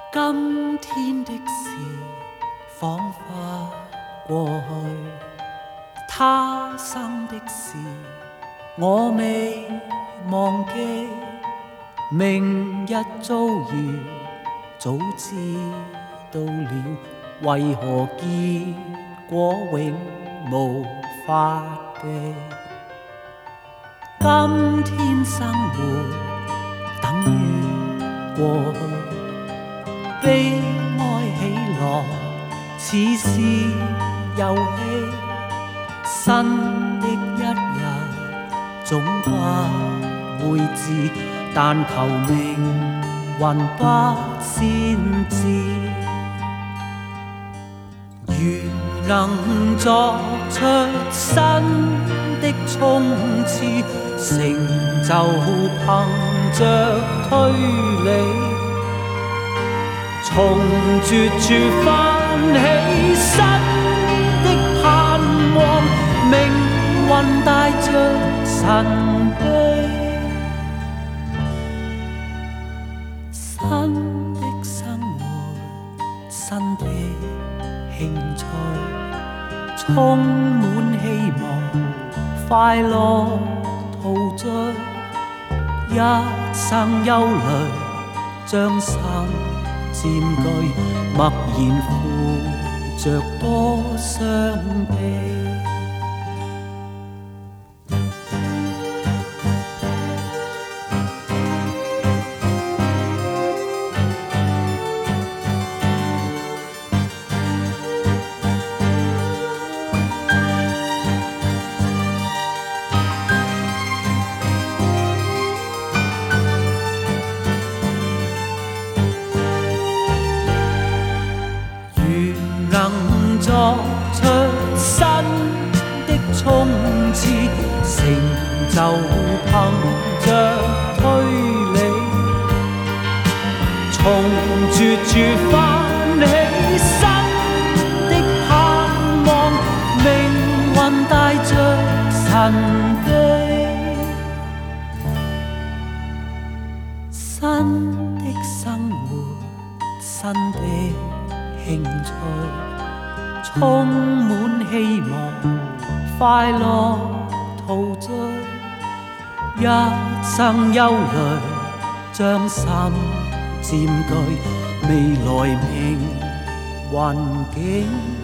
今天的事仿佛過去，他生的事我未忘記。明日遭遇早知道了，為何結果永無法避？今天生活等於過去，悲哀喜樂似是遊戲，新的一日總不會至，但求命運不先知。如能作出新的衝刺，成就憑着推理，從絕處翻起新的盼望，命運帶着神秘，新的生活，新的興趣，充滿希望，快樂陶醉，一生憂慮將心佔據，默然負着多傷悲。能作出新的衝刺，成就憑着推理，從絕處翻起新的盼望，命運帶着神秘，新的生活，新的興趣，充滿希望，快樂陶醉，一生憂慮將心佔據，未來命運境